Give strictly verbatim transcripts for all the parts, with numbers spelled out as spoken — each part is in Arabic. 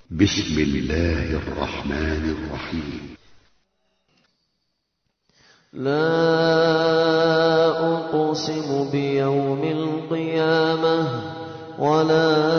بسم الله الرحمن الرحيم. لا أقسم بيوم القيامة ولا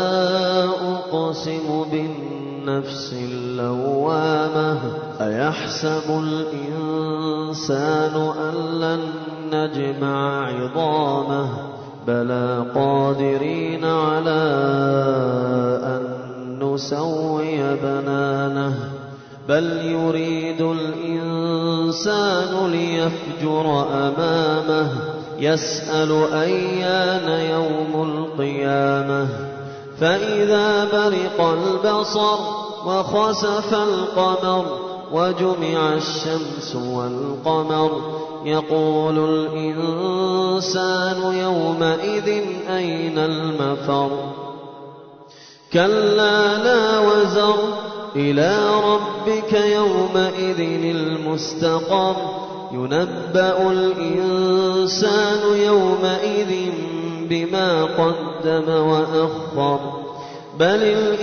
أقسم بالنفس اللوامة أيحسب الإنسان أن لن نجمع عظامه بلى قادرين على أن نسوي بنانه بل يريد الإنسان ليفجر أمامه يسأل أيان يوم القيامة فإذا برق البصر وخسف القمر وجمع الشمس والقمر يقول الإنسان يومئذ أين المفر كلا لا وزر إلى ربك يومئذ المستقر ينبأ الإنسان يومئذ بما قدم وأخر بل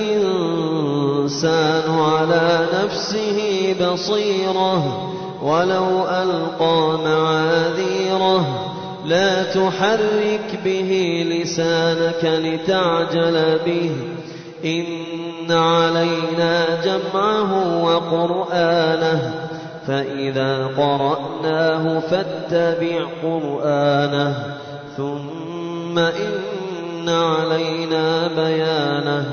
الإنسان على نفسه بصيرة ولو ألقى معاذيره لا تحرك به لسانك لتعجل به إن علينا جمعه وقرآنه فإذا قرأناه فاتبع قرآنه ثم إن علينا بيانه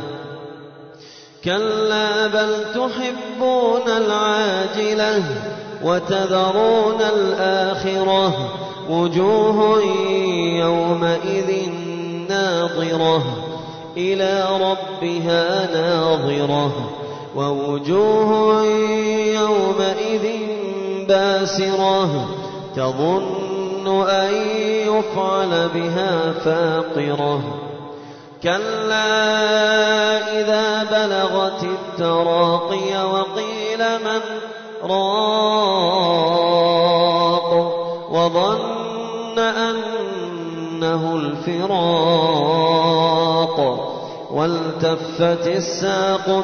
كلا بل تحبون العاجلة وتذرون الآخرة وجوه يومئذ ناظرة إلى ربها ناظرة ووجوه يومئذ باسرة تظن أن يفعل بها فاقرة كلا إذا بلغت التراقي وقيل من راق وظن أنه الفراق والتفت الساق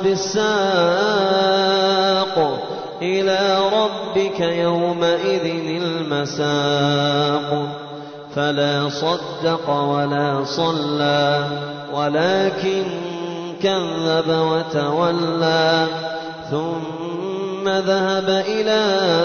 بالساق إلى ربك يومئذ المساق فلا صدق ولا صلى ولكن كذب وتولى ثم ذهب إلى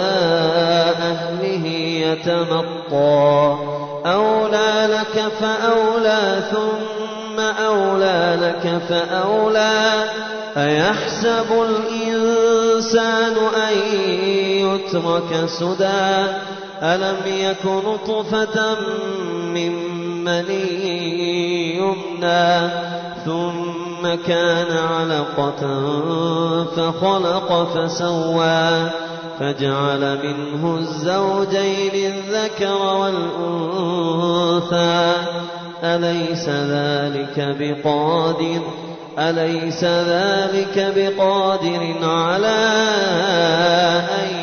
أهله يتمطى أولى لك فأولى ثم أولى لك فأولى أيحسب الإنسان أن يترك سدى ألم يك نطفة من مني يمنى ثم كان علقة فخلق فسوى فجعل منه الزوجين الذكر والأنثى أليس ذلك بقادر أليس ذلك بقادر على أن